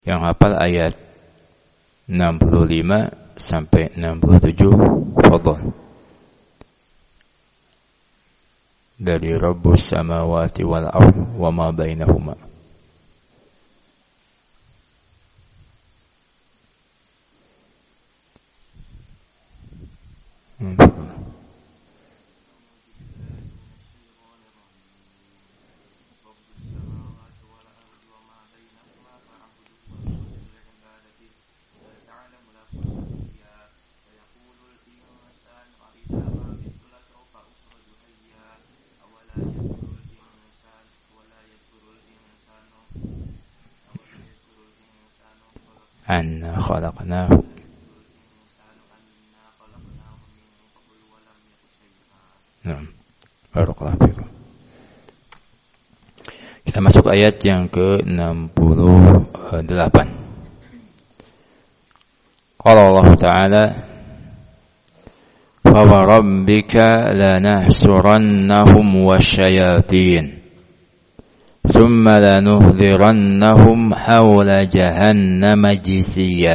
Yang hafal ayat 65 sampai 67, fadhal. Dari Rabbus samawati wal ardh wa ma bainahuma. Anna khalaqnahu. Barakallahu fikum. Kita masuk ayat yang ke-68. Qala Allah Ta'ala, "Fa rabbika lanahsurannahum wasyayatin ثم لنحضرنهم حول جهنم جثيا."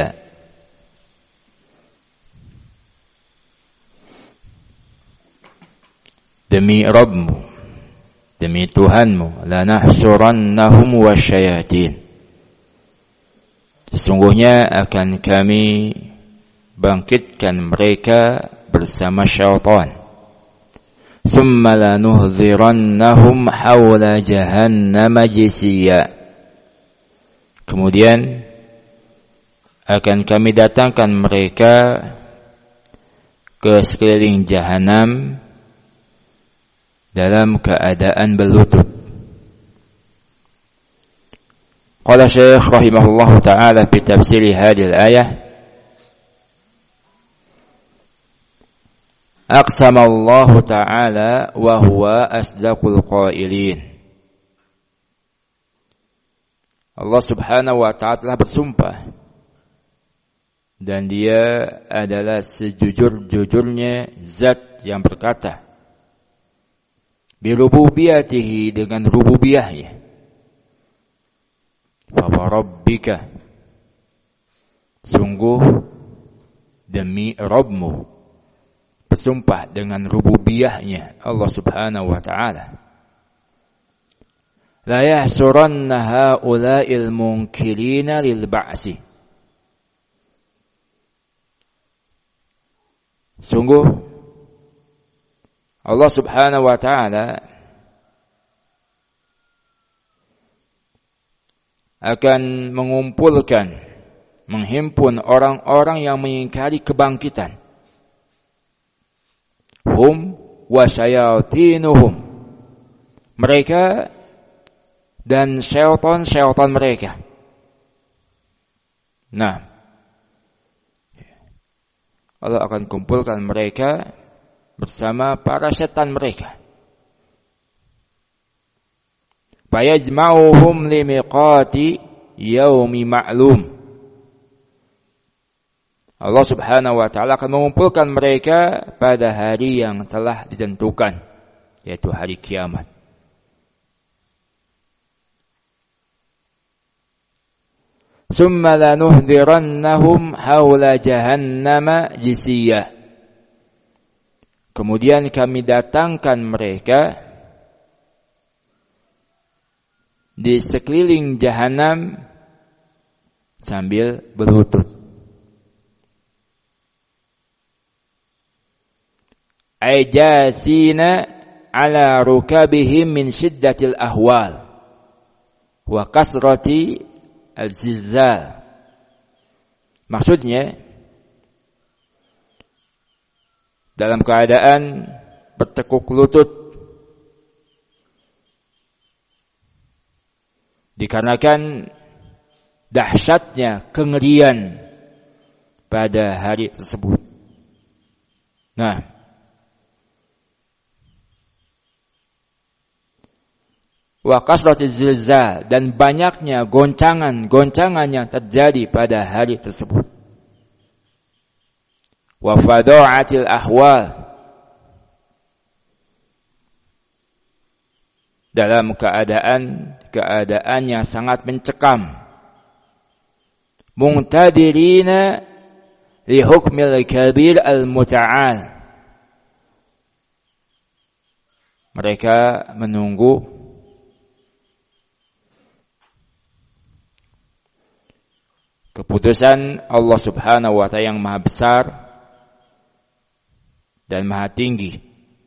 Demi Rabbmu, demi Tuhanmu, lanahsurannahum wasyayatin, sesungguhnya akan kami bangkitkan mereka bersama syaitan. Summa lanuhzirannahum hawla jahannam jisiya. Kemudian akan kami datangkan mereka ke sekeliling jahanam dalam keadaan berlutut. Qala Syekh rahimahullahu taala fi tafsir hadhihi al-ayah, aqsama Allah Ta'ala wa huwa asdaqul qailin. Allah Subhanahu wa ta'ala telah bersumpah dan dia adalah sejujur-jujurnya zat yang berkata, bi rububiyatihi, dengan rububiyahnya. Fa rabbika, sungguh demi Rabbmu, bersumpah dengan rububiyahnya Allah Subhanahu wa ta'ala. La yahsuranna haula'il munkirina lil ba'si. Sungguh Allah Subhanahu wa ta'ala akan mengumpulkan, menghimpun orang-orang yang mengingkari kebangkitan. Hum wa syayatinuhum, mereka dan syaitan-syaitan mereka. Nah, Allah akan kumpulkan mereka bersama para setan mereka. Fayajma'uhum limiqati yaumi ma'lum. Allah Subhanahu wa ta'ala akan mengumpulkan mereka pada hari yang telah ditentukan, yaitu hari kiamat. Summa lanuhdirannahum hawla jahannama jisiyah. Kemudian kami datangkan mereka di sekeliling jahanam sambil berlutut. Ajasina ala rukabihim min shiddatil ahwal wa kasrati al-zilzal. Maksudnya dalam keadaan bertekuk lutut dikarenakan dahsyatnya kengerian pada hari tersebut. Nah, wa kasratiz zilzal, dan banyaknya goncangan yang terjadi pada hari tersebut. Wa fada'atil ahwal, dalam keadaan yang sangat mencekam. muntadirina li hukmil kabir al-muta'al. Mereka menunggu keputusan Allah Subhanahu wa ta'ala yang maha besar dan maha tinggi.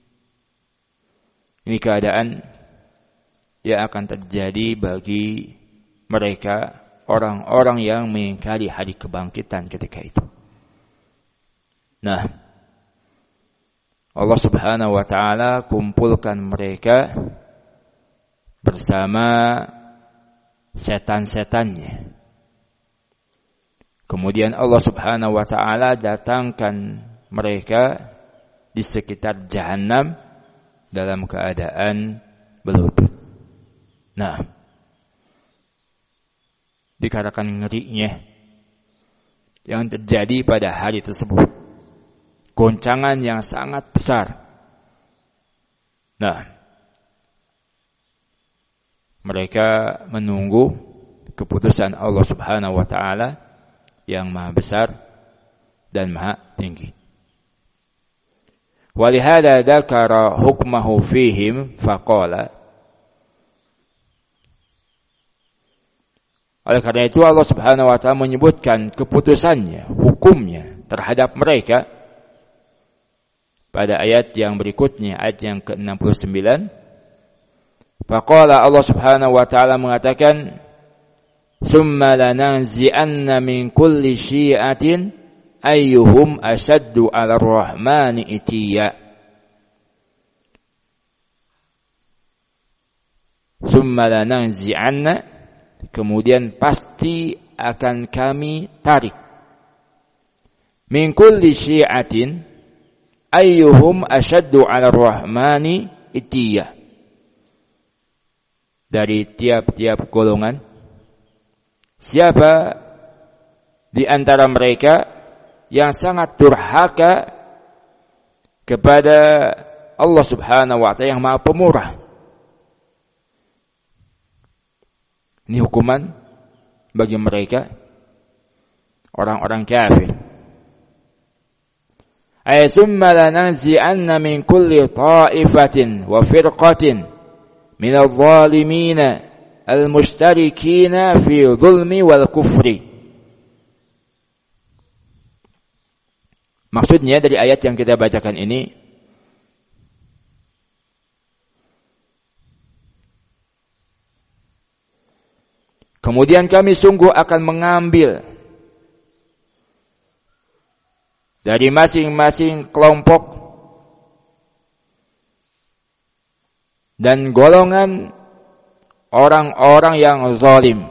Ini keadaan yang akan terjadi bagi mereka, orang-orang yang mengingkari hari kebangkitan ketika itu. Nah, Allah Subhanahu wa ta'ala kumpulkan mereka bersama setan-setannya. Kemudian Allah Subhanahu wa ta'ala datangkan mereka di sekitar Jahannam dalam keadaan berlutut. Nah, dikarenakan ngerinya yang terjadi pada hari tersebut, goncangan yang sangat besar. Nah, mereka menunggu keputusan Allah Subhanahu wa ta'ala yang maha besar dan maha tinggi. Walihada dzakara hukmahu fihim faqala. Oleh karena itu Allah Subhanahu wa ta'ala menyebutkan keputusannya, hukumnya terhadap mereka pada ayat yang berikutnya, ayat yang ke-69. Faqala, Allah Subhanahu wa ta'ala mengatakan, summa lananzi'anna min kulli syi'atin ayyuhum ashaddu 'ala ar-rahmani itiya. Summa lananzi'anna, kemudian pasti akan kami tarik, min kulli syi'atin ayyuhum ashaddu 'ala ar-rahmani itiya, dari tiap-tiap golongan, siapa di antara mereka yang sangat durhaka kepada Allah Subhanahu wa ta'ala yang Maha Pemurah. Ini hukuman bagi mereka, orang-orang kafir. Ay summa lananzi'anna min kulli ta'ifatin wa firqatin min adh-dhalimina al-mustarikina fi dhulmi wal kufri. Maksudnya dari ayat yang kita bacakan ini, kemudian kami sungguh akan mengambil dari masing-masing kelompok dan golongan orang-orang yang zalim,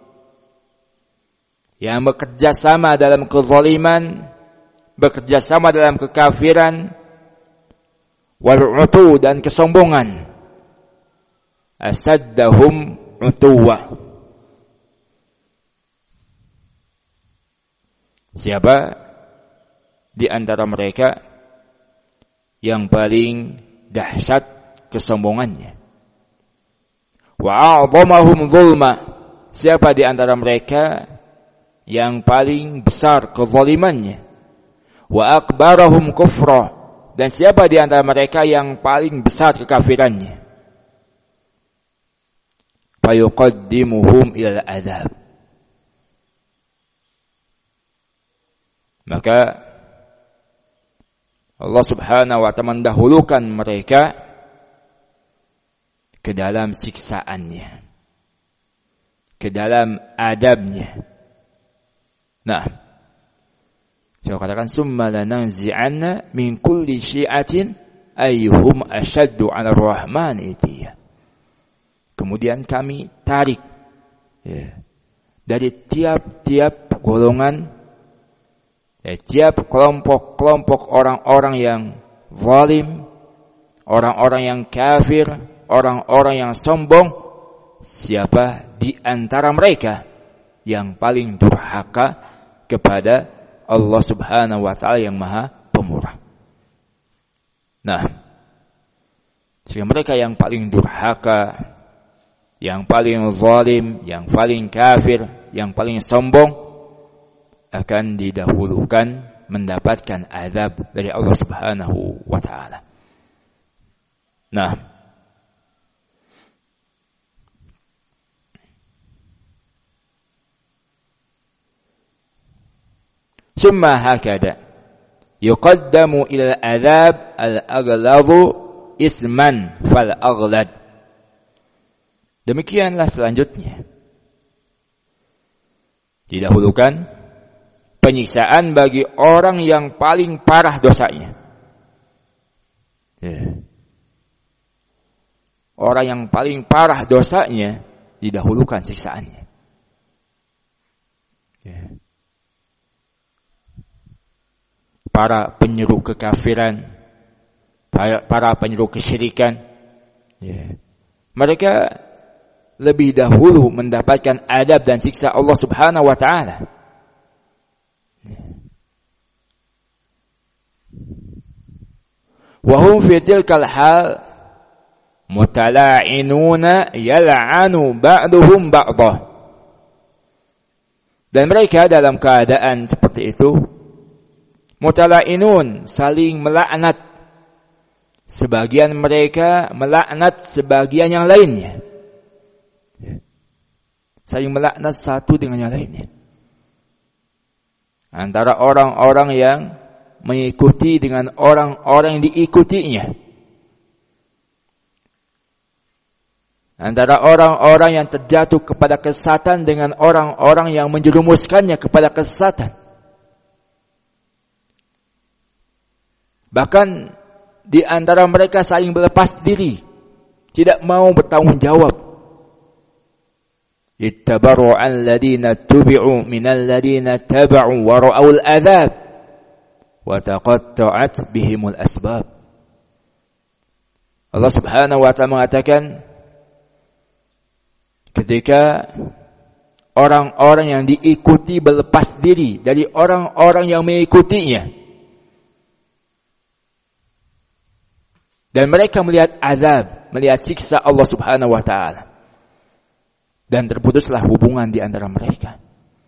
yang bekerja sama dalam kezaliman, bekerja sama dalam kekafiran, wal-'utu, dan kesombongan, asaddahum 'utuwa. Siapa di antara mereka yang paling dahsyat kesombongannya? Wa a'dhamahum zulma, siapa di antara mereka yang paling besar kezalimannya? Wa akbarahum kufra, dan siapa di antara mereka yang paling besar kekafirannya? Fayuqaddimuhum ilal adzab, maka Allah Subhanahu wa ta'ala mendahulukan mereka ke dalam siksaannya, ke dalam adabnya. Nah, saya katakan summa lananzi'anna min kulli syi'atin ayyuhum ashaddu 'ala ar-rahman itiya. Kemudian kami tarik dari tiap-tiap golongan, tiap kelompok-kelompok orang-orang yang zalim, orang-orang yang kafir, orang-orang yang sombong, siapa di antara mereka yang paling durhaka kepada Allah Subhanahu wa ta'ala yang Maha Pemurah. Nah, jika mereka yang paling durhaka, yang paling zalim, yang paling kafir, yang paling sombong, akan didahulukan mendapatkan azab dari Allah Subhanahu wa taala. Nah, summa hakada yuqaddamu ila al-azab al-aghladu isman fal aghlad. Demikianlah selanjutnya didahulukan penyiksaan bagi orang yang paling parah dosanya. Orang yang paling parah dosanya didahulukan siksaannya. Para penyeru kekafiran, para penyeru kesyirikan, mereka lebih dahulu mendapatkan adab dan siksa Allah Subhanahu wa taala. Wa hum fi tilkal hal mutala'inuna yal'anu ba'duhum ba'dah. Dan mereka dalam keadaan seperti itu mutala'inun, saling melaknat. Sebagian mereka melaknat sebagian yang lainnya. Saling melaknat satu dengan yang lainnya. Antara orang-orang yang mengikuti dengan orang-orang yang diikutinya. Antara orang-orang yang terjatuh kepada kesesatan dengan orang-orang yang menjerumuskannya kepada kesesatan. Bahkan di antara mereka saling berlepas diri, tidak mau bertanggung jawab. Ittabaru alladhina tubi'u minal ladhina taba'u wa ra'awul azab wa taqatta'at bihimul asbab. Allah Subhanahu wa ta'ala mengatakan, ketika orang-orang yang diikuti berlepas diri dari orang-orang yang mengikutinya, dan mereka melihat azab, melihat siksa Allah Subhanahu wa ta'ala, dan terputuslah hubungan di antara mereka,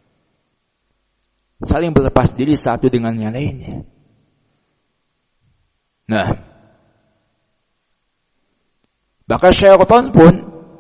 saling berlepas diri satu dengan yang lainnya. Nah, bahkan syaitan pun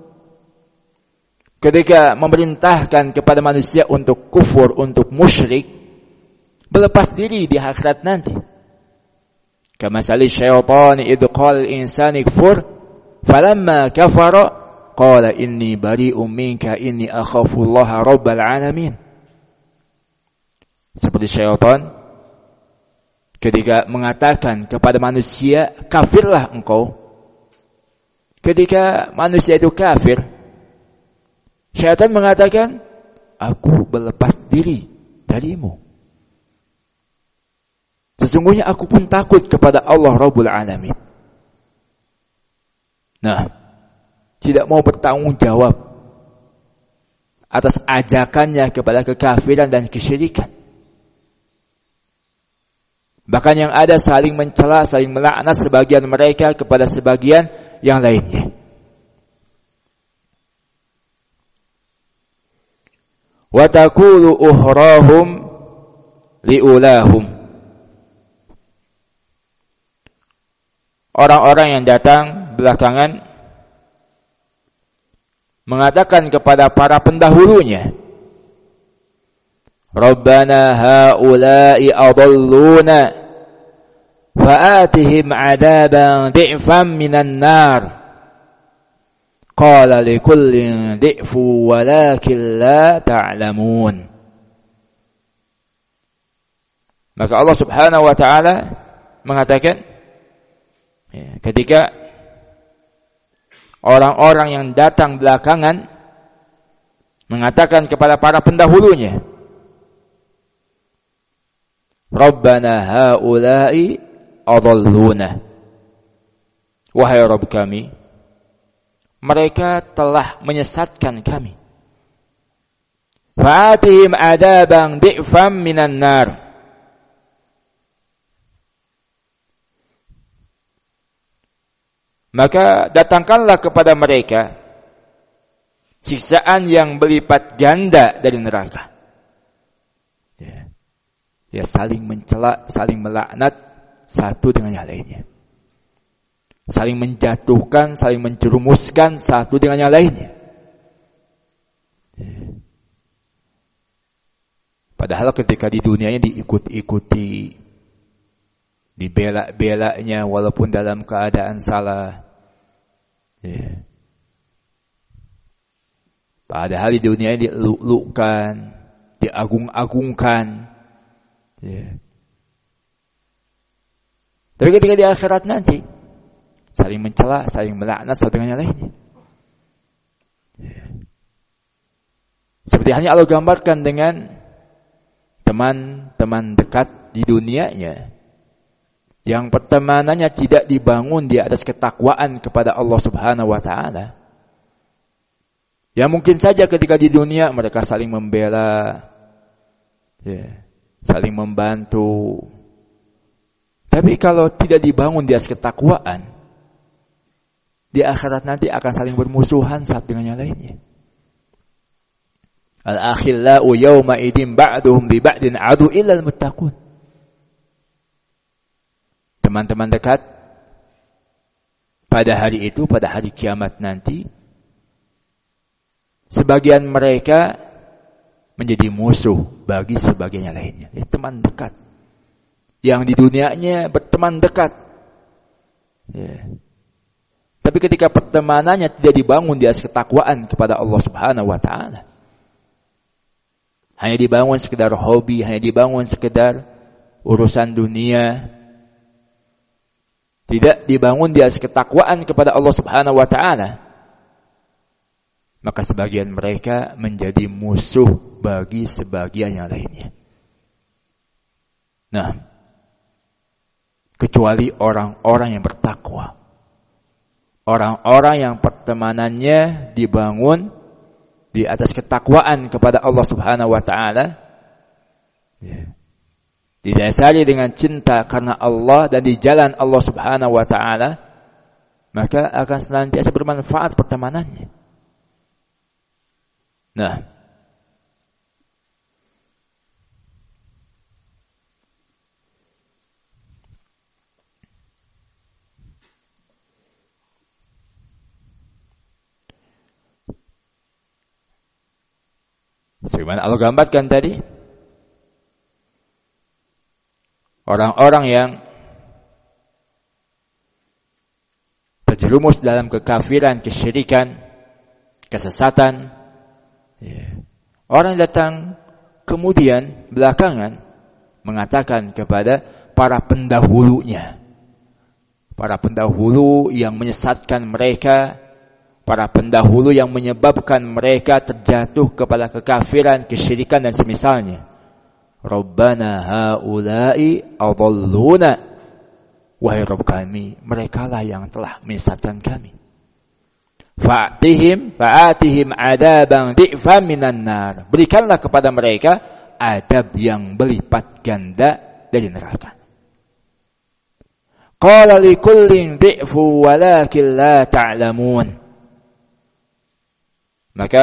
ketika memerintahkan kepada manusia untuk kufur, untuk musyrik, berlepas diri di akhirat nanti. Kama sali syaitan idh qala al-insani kfur falamma kafara qala inni bari'um minka inni akhafullaha rabbal alamin. Seperti syaitan ketika mengatakan kepada manusia, kafirlah engkau. Ketika manusia itu kafir, syaitan mengatakan, aku berlepas diri darimu. Sesungguhnya aku pun takut kepada Allah Rabbul Alamin. Nah, tidak mau bertanggung jawab atas ajakannya kepada kekafiran dan kesyirikan. Bahkan yang ada saling mencela, saling melaknat sebagian mereka kepada sebagian yang lainnya. Wa taqulu uhrahum liulahum. Orang-orang yang datang belakangan mengatakan kepada para pendahulunya, Rabbana haula'i adalluna fa'atihim 'adaban di'fan minan nar. Qala likullin di'fu walakin la ta'lamun. Maka Allah Subhanahu wa ta'ala mengatakan, ketika orang-orang yang datang belakangan mengatakan kepada para pendahulunya, Rabbana haula'i adalluna. Wahai Rabb kami, mereka telah menyesatkan kami. Fa'atihim adaban di'fam minan nar. Maka datangkanlah kepada mereka siksaan yang berlipat ganda dari neraka. Ya, saling mencela, saling melaknat satu dengan yang lainnya. Saling menjatuhkan, saling menjerumuskan satu dengan yang lainnya. Padahal ketika di dunianya diikut-ikuti, dibela-belanya walaupun dalam keadaan salah. Padahal di dunia dieluk-elukkan, diagung-agungkan. Tapi ketika di akhirat nanti saling mencela, saling melaknat satu dengan yang lainnya. Seperti hanya Allah gambarkan dengan teman-teman dekat di dunianya yang pertemanannya tidak dibangun di atas ketakwaan kepada Allah Subhanahu wa taala. Ya mungkin saja ketika di dunia mereka saling membela, saling membantu. Tapi kalau tidak dibangun di atas ketakwaan, di akhirat nanti akan saling bermusuhan satu dengan yang lainnya. Al-akhillau yawma idin ba'duhum li ba'din adu illa al-muttaqun. Teman-teman dekat pada hari itu, pada hari kiamat nanti, sebagian mereka menjadi musuh bagi sebagian yang lainnya. Jadi teman dekat yang di dunianya berteman dekat. Tapi ketika pertemanannya tidak dibangun di atas ketakwaan kepada Allah Subhanahu wa taala, hanya dibangun sekedar hobi, hanya dibangun sekedar urusan dunia, tidak dibangun di atas ketakwaan kepada Allah Subhanahu wa taala, maka sebagian mereka menjadi musuh bagi sebagian yang lainnya. Nah, kecuali orang-orang yang bertakwa, orang-orang yang pertemanannya dibangun di atas ketakwaan kepada Allah Subhanahu wa taala, didasari dengan cinta karena Allah dan di jalan Allah Subhanahu wa taala, maka akan senantiasa bermanfaat pertemanannya. Nah, sebagaimana Allah gambarkan tadi, orang-orang yang terjerumus dalam kekafiran, kesyirikan, kesesatan, orang datang kemudian belakangan mengatakan kepada para pendahulunya, para pendahulu yang menyesatkan mereka, para pendahulu yang menyebabkan mereka terjatuh kepada kekafiran, kesyirikan dan semisalnya. Rabbana haula'i adalluna, wahai Rabb kami, merekalah yang telah menyesatkan kami. Fa'atihim adaban di'fan minan nar, berikanlah kepada mereka adab yang berlipat ganda dari neraka. Qala likullin di'fu walakin la ta'lamun. Maka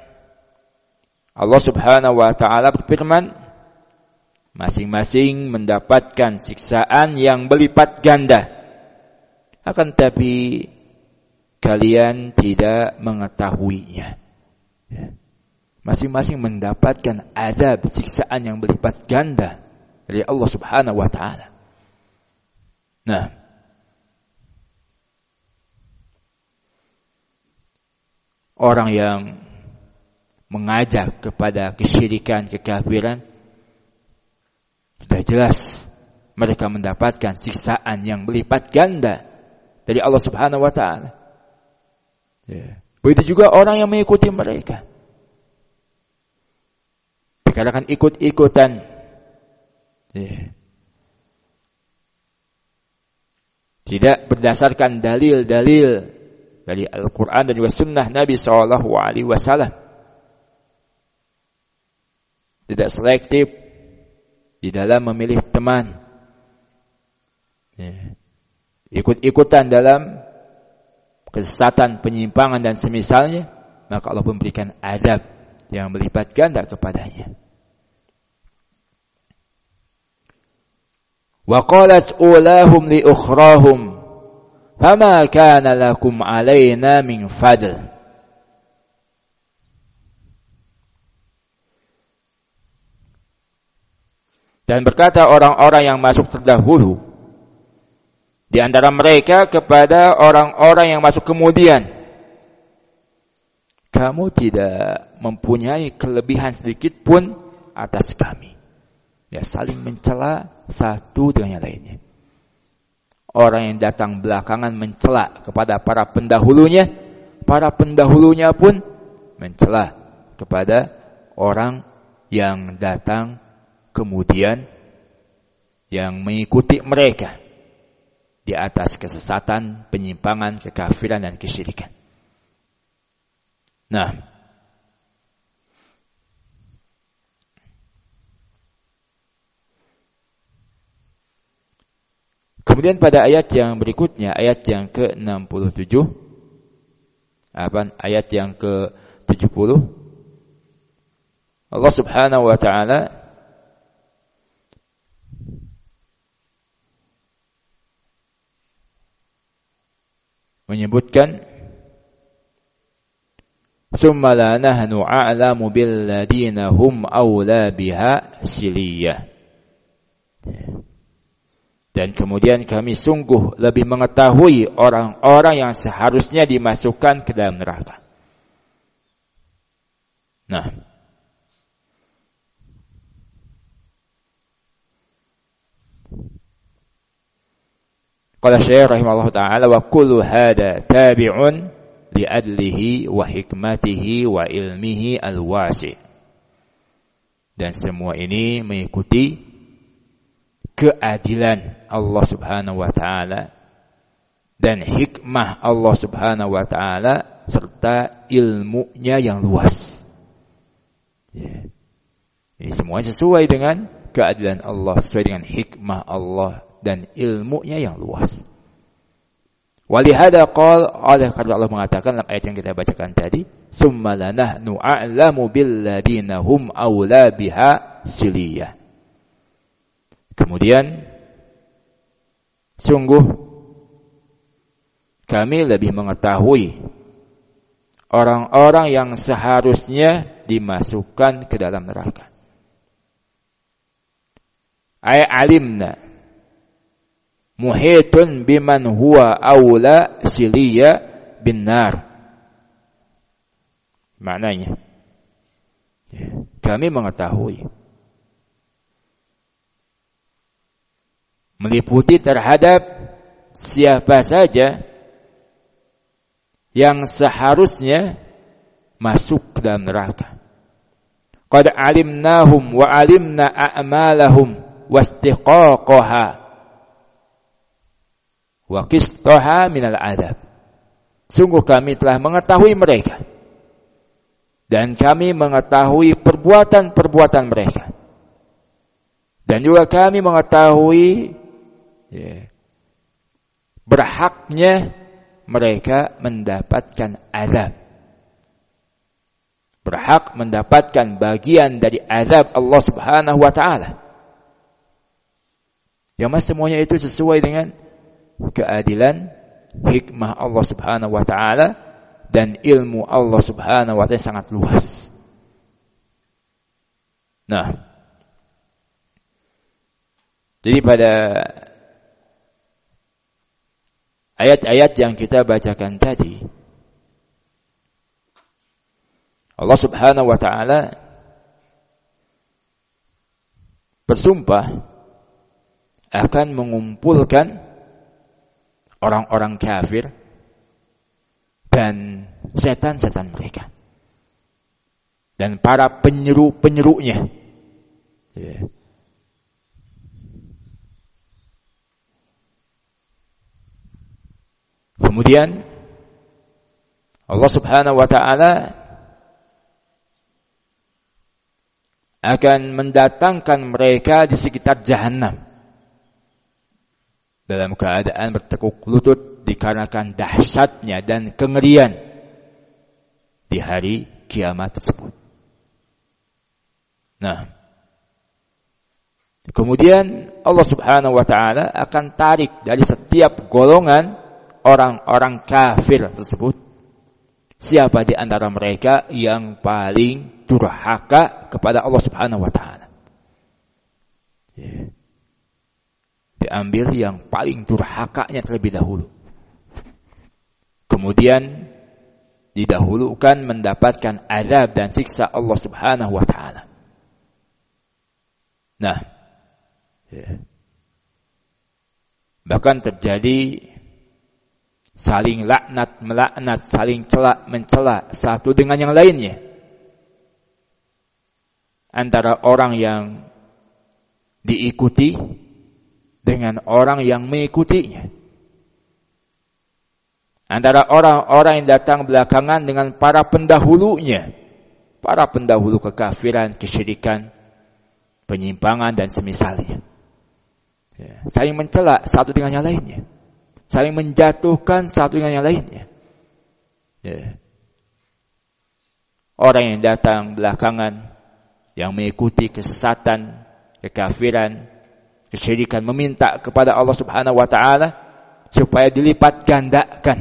Allah Subhanahu wa taala berfirman, masing-masing mendapatkan siksaan yang berlipat ganda. Akan tapi kalian tidak mengetahuinya. Masing-masing mendapatkan adab siksaan yang berlipat ganda dari Allah Subhanahu wa taala. Nah, orang yang mengajak kepada kesyirikan, kekafiran, sudah jelas mereka mendapatkan siksaan yang berlipat ganda dari Allah Subhanahu wa taala. Begitu juga orang yang mengikuti mereka. Dikarenakan ikut-ikutan, tidak berdasarkan dalil-dalil dari Al-Quran dan juga Sunnah Nabi SAW, tidak selektif di dalam memilih teman, ikut-ikutan dalam kesesatan, penyimpangan dan semisalnya, maka Allah memberikan adab yang berlipat ganda kepadanya. Wa qalat ulahum li ukhrahum fama kana lakum alaina min fadl. Dan berkata orang-orang yang masuk terdahulu di antara mereka kepada orang-orang yang masuk kemudian, kamu tidak mempunyai kelebihan sedikit pun atas kami. Ya, saling mencela satu dengan yang lainnya. Orang yang datang belakangan mencela kepada para pendahulunya pun mencela kepada orang yang datang kemudian yang mengikuti mereka di atas kesesatan, penyimpangan, kekafiran dan kesyirikan. Nah, kemudian pada ayat yang berikutnya, ayat yang ke-67, ayat yang ke-70, Allah Subhanahu wa taala menyebutkan summa la nahnu a'lamu bil ladina hum aula biha siliyah. Dan kemudian kami sungguh lebih mengetahui orang-orang yang seharusnya dimasukkan ke dalam neraka. Nah, qala Syekh rahimahullah ta'ala wa kullu hada tabi'un li adlihi wa hikmatihi wa ilmihi al-wasi'. Dan semua ini mengikuti keadilan Allah Subhanahu wa taala dan hikmah Allah Subhanahu wa taala serta ilmunya yang luas. Ya. Ini semua sesuai dengan keadilan Allah, sesuai dengan hikmah Allah dan ilmunya yang luas. Walihada oleh karena Allah mengatakan dalam ayat yang kita bacakan tadi, summa lanahnu a'lamu bil ladina hum aula biha siliyah. Kemudian sungguh kami lebih mengetahui orang-orang yang seharusnya dimasukkan ke dalam neraka. Ay alimna muhitun biman huwa aula siliya bin nar. Maknanya kami mengetahui, meliputi terhadap siapa saja yang seharusnya masuk ke dalam neraka. Qad alimnahum wa alimna a'malahum wastiqaqaha wa qistaha minal adab. Sungguh kami telah mengetahui mereka dan kami mengetahui perbuatan-perbuatan mereka. Dan juga kami mengetahui berhaknya mereka mendapatkan azab. Berhak mendapatkan bagian dari azab Allah Subhanahu wa taala. Yang semuanya itu sesuai dengan keadilan, hikmah Allah Subhanahu wa taala dan ilmu Allah Subhanahu wa taala sangat luas. Nah, jadi pada ayat-ayat yang kita bacakan tadi, Allah Subhanahu wa taala bersumpah akan mengumpulkan orang-orang kafir dan setan-setan mereka dan para penyeru-penyerunya. Kemudian Allah Subhanahu wa taala akan mendatangkan mereka di sekitar Jahannam dalam keadaan bertekuk lutut dikarenakan dahsyatnya dan kengerian di hari kiamat tersebut. Nah, kemudian Allah Subhanahu wa taala akan tarik dari setiap golongan orang-orang kafir tersebut, siapa di antara mereka yang paling durhaka kepada Allah Subhanahu wa taala. Diambil yang paling durhakanya terlebih dahulu. Kemudian didahulukan mendapatkan azab dan siksa Allah Subhanahu wa taala. Nah, bahkan terjadi saling laknat melaknat, saling celak mencela satu dengan yang lainnya antara orang yang diikuti dengan orang yang mengikutinya, antara orang-orang yang datang belakangan dengan para pendahulunya, para pendahulu kekafiran, kesyirikan, penyimpangan dan semisalnya. Saling mencela satu dengan yang lainnya, saling menjatuhkan satu dengan yang lainnya. Orang yang datang belakangan yang mengikuti kesesatan, kekafiran, kesyirikan, meminta kepada Allah Subhanahu wa taala supaya dilipat gandakan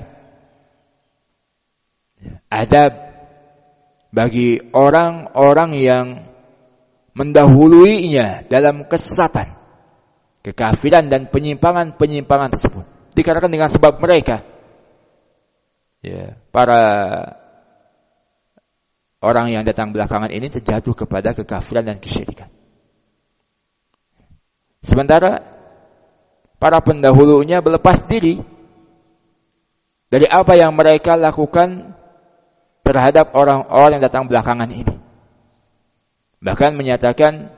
adab bagi orang-orang yang mendahuluinya dalam kesesatan, kekafiran dan penyimpangan tersebut. Dikarenakan dengan sebab mereka, para orang yang datang belakangan ini terjatuh kepada kekafiran dan kesyirikan. Sementara para pendahulunya berlepas diri dari apa yang mereka lakukan terhadap orang-orang yang datang belakangan ini. Bahkan menyatakan,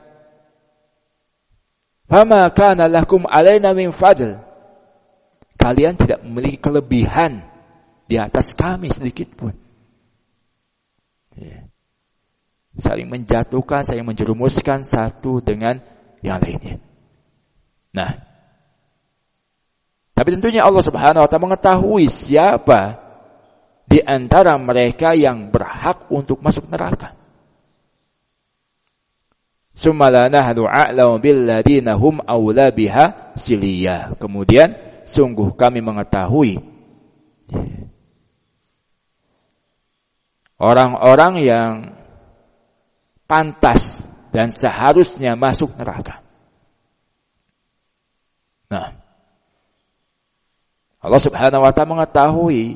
"Fama kana lakum alaina min fadl." Kalian tidak memiliki kelebihan di atas kami sedikit pun. Saling menjatuhkan, saling menjerumuskan satu dengan yang lainnya. Nah, tapi tentunya Allah Subhanahu wa taala mengetahui siapa di antara mereka yang berhak untuk masuk neraka. Summa nahnu a'lamu billadina hum aula biha siliya. Kemudian sungguh kami mengetahui orang-orang yang pantas dan seharusnya masuk neraka. Nah, Allah Subhanahu wa taala mengetahui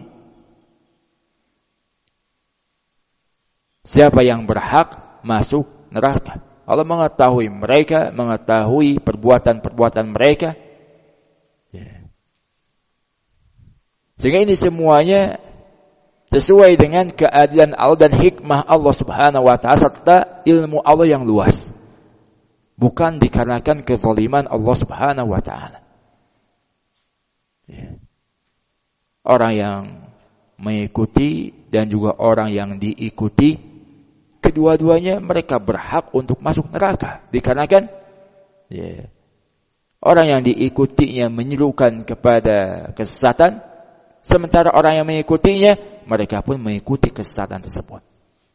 siapa yang berhak masuk neraka. Allah mengetahui mereka, mengetahui perbuatan-perbuatan mereka. Sehingga ini semuanya sesuai dengan keadilan Allah dan hikmah Allah Subhanahu wa taala serta ilmu Allah yang luas. Bukan dikarenakan kezaliman Allah Subhanahu wa taala. Orang yang mengikuti dan juga orang yang diikuti, kedua-duanya mereka berhak untuk masuk neraka. Dikarenakan orang yang diikutinya menyerukan kepada kesesatan, sementara orang yang mengikutinya mereka pun mengikuti kesesatan tersebut.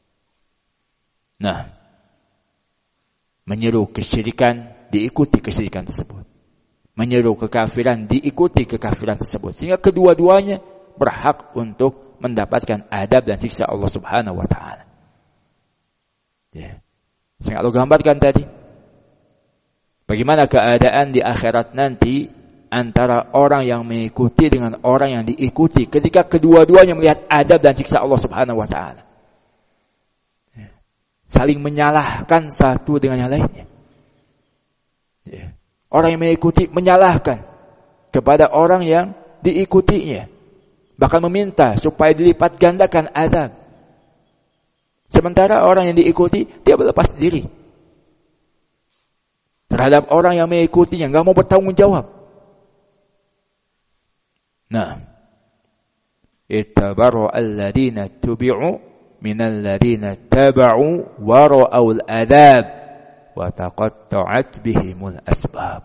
Nah, menyeru kesyirikan, diikuti kesyirikan tersebut. Menyeru kekafiran, diikuti kekafiran tersebut. Sehingga kedua-duanya berhak untuk mendapatkan adab dan siksa Allah Subhanahu wa taala. Sehingga Allah gambarkan tadi bagaimana keadaan di akhirat nanti antara orang yang mengikuti dengan orang yang diikuti ketika kedua-duanya melihat adab dan siksa Allah Subhanahu wa taala. Saling menyalahkan satu dengan yang lainnya. Orang yang mengikuti menyalahkan kepada orang yang diikutinya, bahkan meminta supaya dilipat gandakan azab. Sementara orang yang diikuti dia berlepas diri terhadap orang yang mengikutinya, enggak mau bertanggung jawab. Nah, ittabaru alladhina tubi'u minal ladina taba'u wa ra'aul adab wa taqatta'at bihimul asbab.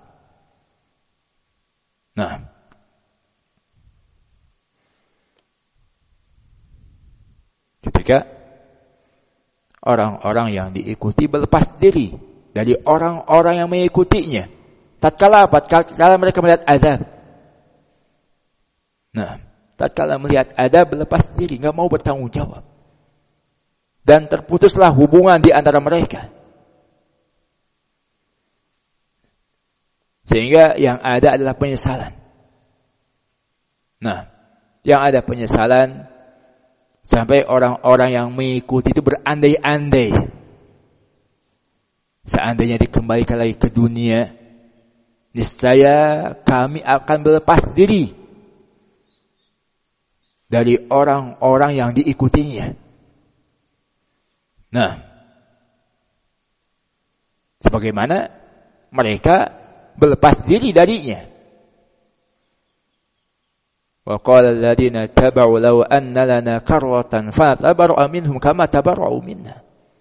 Nah, ketika orang-orang yang diikuti berlepas diri dari orang-orang yang mengikutinya Tatkala apa? Tatkala mereka melihat azab. Nah, tatkala melihat azab berlepas diri, enggak mau bertanggung jawab. Dan terputuslah hubungan di antara mereka. Sehingga yang ada adalah penyesalan. Nah, yang ada penyesalan sampai orang-orang yang mengikuti itu berandai-andai. Seandainya dikembalikan lagi ke dunia, niscaya kami akan berlepas diri dari orang-orang yang diikutinya. Nah, sebagaimana mereka berlepas diri darinya. Wa qala alladziina taba'u law anna lana karratan fatabara'u minhum kama tabara'u minna.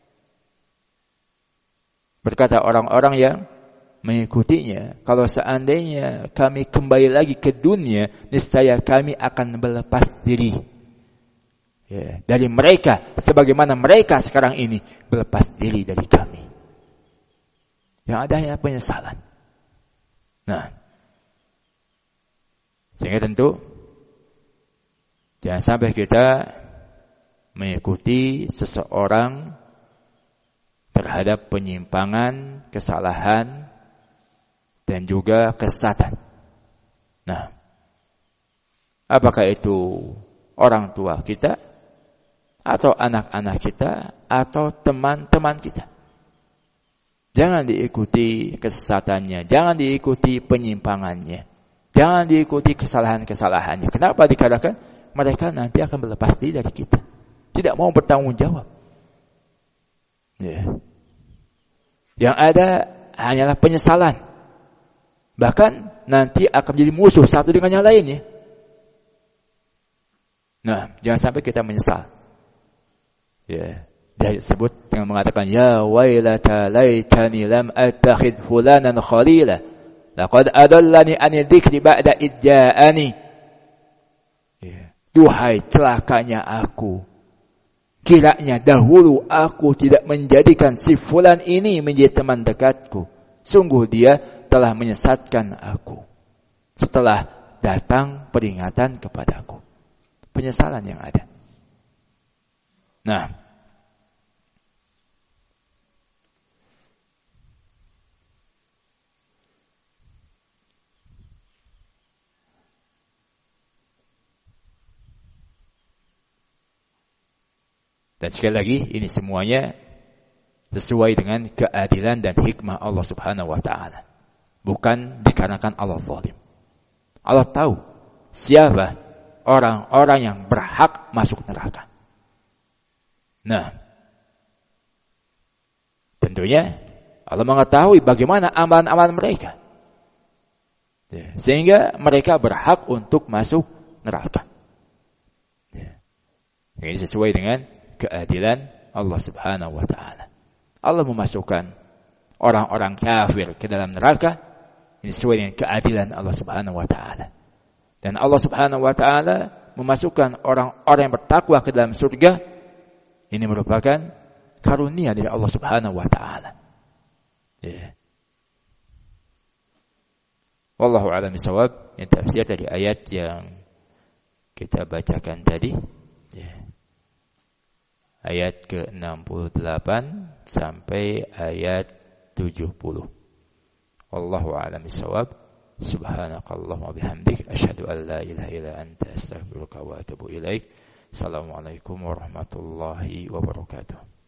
Berkata orang-orang yang mengikutinya, kalau seandainya kami kembali lagi ke dunia, niscaya kami akan berlepas diri dari mereka, sebagaimana mereka sekarang ini berlepas diri dari kami. Yang ada hanya penyesalan. Nah, sehingga tentu jangan sampai kita mengikuti seseorang terhadap penyimpangan, kesalahan, dan juga kesesatan. Nah, apakah itu orang tua kita, atau anak-anak kita, atau teman-teman kita. Jangan diikuti kesesatannya, jangan diikuti penyimpangannya, jangan diikuti kesalahan-kesalahannya. Kenapa dikatakan mereka nanti akan berlepas diri dari kita, tidak mau bertanggung jawab. Yang ada hanyalah penyesalan. Bahkan nanti akan menjadi musuh satu dengan yang lainnya. Nah, jangan sampai kita menyesal. Dia disebut dengan mengatakan, ya wailata laitani lam attakhid fulanan khalila laqad adallani an dzikri ba'da idja'ani. Duhai celakanya aku, kiranya dahulu aku tidak menjadikan si fulan ini menjadi teman dekatku. Sungguh dia telah menyesatkan aku setelah datang peringatan kepadaku. Penyesalan yang ada. Nah, dan sekali lagi, ini semuanya sesuai dengan keadilan dan hikmah Allah Subhanahu wa ta'ala. Bukan dikarenakan Allah zalim. Allah tahu siapa orang-orang yang berhak masuk neraka. Nah, tentunya Allah mengetahui bagaimana amalan-amalan mereka. Sehingga mereka berhak untuk masuk neraka. Ini sesuai dengan keadilan Allah Subhanahu wa ta'ala. Allah memasukkan orang-orang kafir ke dalam neraka. Ini sesuai dengan keadilan Allah Subhanahu wa ta'ala. Dan Allah Subhanahu wa ta'ala memasukkan orang-orang yang bertakwa ke dalam surga. Ini merupakan karunia dari Allah Subhanahu wa ta'ala. Wallahu a'lam bishawab. Yang tafsir dari ayat yang kita bacakan tadi. Ayat ke-68 sampai ayat 70. Wallahu a'lam bishawab. Subhanakallahumma bihamdik asyhadu an la ilaha illa anta astaghfiruka wa atubu ilaik. Assalamualaikum warahmatullahi wabarakatuh.